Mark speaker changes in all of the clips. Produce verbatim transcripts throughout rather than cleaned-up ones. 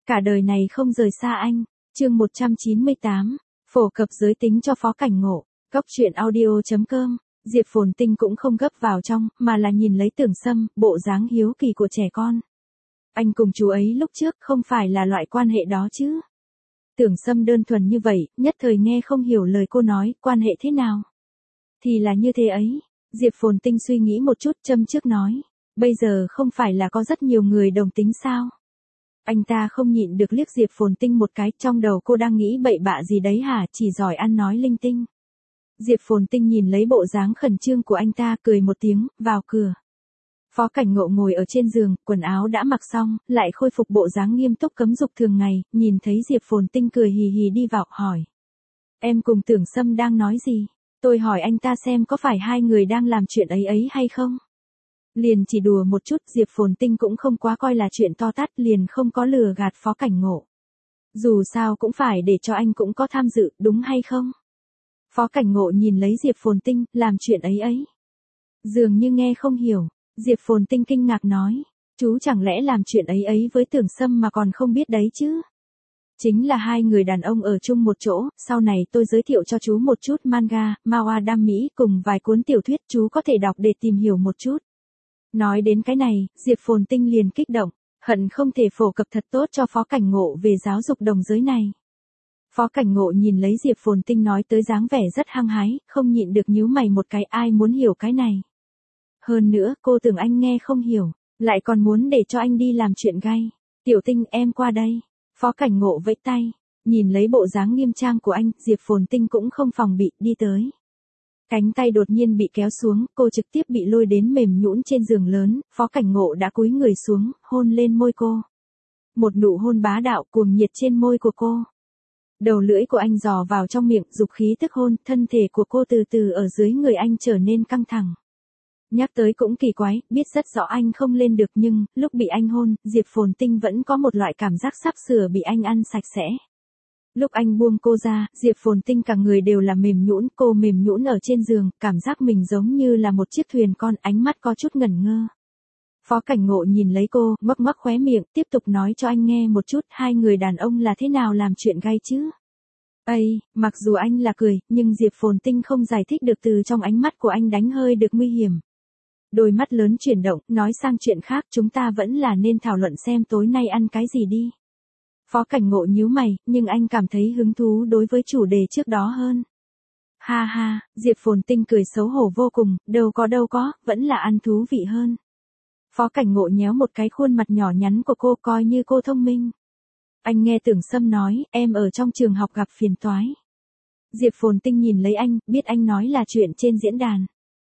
Speaker 1: Cả đời này không rời xa anh. Chương một trăm chín mươi tám. Phổ cập giới tính cho Phó Cảnh Ngộ. Góc truyện audio chấm com. Diệp Phồn Tinh cũng không gấp vào trong, mà là nhìn lấy Tưởng Sâm, bộ dáng hiếu kỳ của trẻ con. Anh cùng chú ấy lúc trước không phải là loại quan hệ đó chứ? Tưởng Sâm đơn thuần như vậy, nhất thời nghe không hiểu lời cô nói, quan hệ thế nào? Thì là như thế ấy. Diệp Phồn Tinh suy nghĩ một chút, châm trước nói. Bây giờ không phải là có rất nhiều người đồng tính sao? Anh ta không nhịn được liếc Diệp Phồn Tinh một cái, trong đầu cô đang nghĩ bậy bạ gì đấy hả, chỉ giỏi ăn nói linh tinh. Diệp Phồn Tinh nhìn lấy bộ dáng khẩn trương của anh ta, cười một tiếng, vào cửa. Phó Cảnh Ngộ ngồi ở trên giường, quần áo đã mặc xong, lại khôi phục bộ dáng nghiêm túc cấm dục thường ngày, nhìn thấy Diệp Phồn Tinh cười hì hì đi vào, hỏi. Em cùng Tưởng Sâm đang nói gì? Tôi hỏi anh ta xem có phải hai người đang làm chuyện ấy ấy hay không? Liền chỉ đùa một chút, Diệp Phồn Tinh cũng không quá coi là chuyện to tát, liền không có lừa gạt Phó Cảnh Ngộ. Dù sao cũng phải để cho anh cũng có tham dự, đúng hay không? Phó Cảnh Ngộ nhìn lấy Diệp Phồn Tinh, làm chuyện ấy ấy. Dường như nghe không hiểu, Diệp Phồn Tinh kinh ngạc nói, chú chẳng lẽ làm chuyện ấy ấy với Tưởng Sâm mà còn không biết đấy chứ? Chính là hai người đàn ông ở chung một chỗ, sau này tôi giới thiệu cho chú một chút manga, manhwa đam mỹ cùng vài cuốn tiểu thuyết chú có thể đọc để tìm hiểu một chút. Nói đến cái này, Diệp Phồn Tinh liền kích động, hận không thể phổ cập thật tốt cho Phó Cảnh Ngộ về giáo dục đồng giới này. Phó Cảnh Ngộ nhìn lấy Diệp Phồn Tinh nói tới dáng vẻ rất hăng hái, không nhịn được nhíu mày một cái, ai muốn hiểu cái này. Hơn nữa, cô tưởng anh nghe không hiểu, lại còn muốn để cho anh đi làm chuyện gay. Tiểu Tinh em qua đây. Phó Cảnh Ngộ vẫy tay, nhìn lấy bộ dáng nghiêm trang của anh, Diệp Phồn Tinh cũng không phòng bị, đi tới. Cánh tay đột nhiên bị kéo xuống, cô trực tiếp bị lôi đến mềm nhũn trên giường lớn, Phó Cảnh Ngộ đã cúi người xuống, hôn lên môi cô. Một nụ hôn bá đạo cuồng nhiệt trên môi của cô. Đầu lưỡi của anh dò vào trong miệng, dục khí tức hôn, thân thể của cô từ từ ở dưới người anh trở nên căng thẳng. Nhắc tới cũng kỳ quái, biết rất rõ anh không lên được nhưng, lúc bị anh hôn, Diệp Phồn Tinh vẫn có một loại cảm giác sắp sửa bị anh ăn sạch sẽ. Lúc anh buông cô ra, Diệp Phồn Tinh cả người đều là mềm nhũn, cô mềm nhũn ở trên giường, cảm giác mình giống như là một chiếc thuyền con, ánh mắt có chút ngẩn ngơ. Phó Cảnh Ngộ nhìn lấy cô, ngoắc ngoắc khóe miệng, tiếp tục nói cho anh nghe một chút, hai người đàn ông là thế nào làm chuyện gay chứ? Ây, mặc dù anh là cười, nhưng Diệp Phồn Tinh không giải thích được, từ trong ánh mắt của anh đánh hơi được nguy hiểm. Đôi mắt lớn chuyển động, nói sang chuyện khác, chúng ta vẫn là nên thảo luận xem tối nay ăn cái gì đi. Phó Cảnh Ngộ nhíu mày, nhưng anh cảm thấy hứng thú đối với chủ đề trước đó hơn. Ha ha, Diệp Phồn Tinh cười xấu hổ vô cùng, đâu có đâu có, vẫn là ăn thú vị hơn. Phó Cảnh Ngộ nhéo một cái khuôn mặt nhỏ nhắn của cô, coi như cô thông minh. Anh nghe Tưởng Sâm nói, em ở trong trường học gặp phiền toái. Diệp Phồn Tinh nhìn lấy anh, biết anh nói là chuyện trên diễn đàn.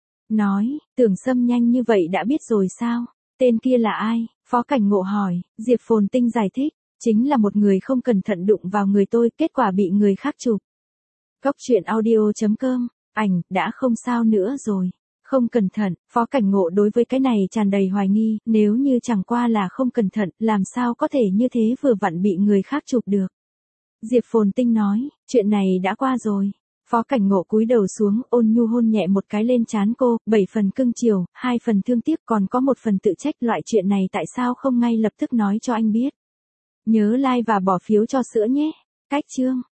Speaker 1: Nói, Tưởng Sâm nhanh như vậy đã biết rồi sao? Tên kia là ai? Phó Cảnh Ngộ hỏi, Diệp Phồn Tinh giải thích, chính là một người không cẩn thận đụng vào người tôi, kết quả bị người khác chụp. Góc truyện audio chấm com, ảnh, đã không sao nữa rồi. Không cẩn thận, Phó Cảnh Ngộ đối với cái này tràn đầy hoài nghi, nếu như chẳng qua là không cẩn thận, làm sao có thể như thế vừa vặn bị người khác chụp được. Diệp Phồn Tinh nói, chuyện này đã qua rồi. Phó Cảnh Ngộ cúi đầu xuống, ôn nhu hôn nhẹ một cái lên trán cô, bảy phần cưng chiều, hai phần thương tiếc, còn có một phần tự trách, loại chuyện này tại sao không ngay lập tức nói cho anh biết. Nhớ like và bỏ phiếu cho sữa nhé. Cách chương.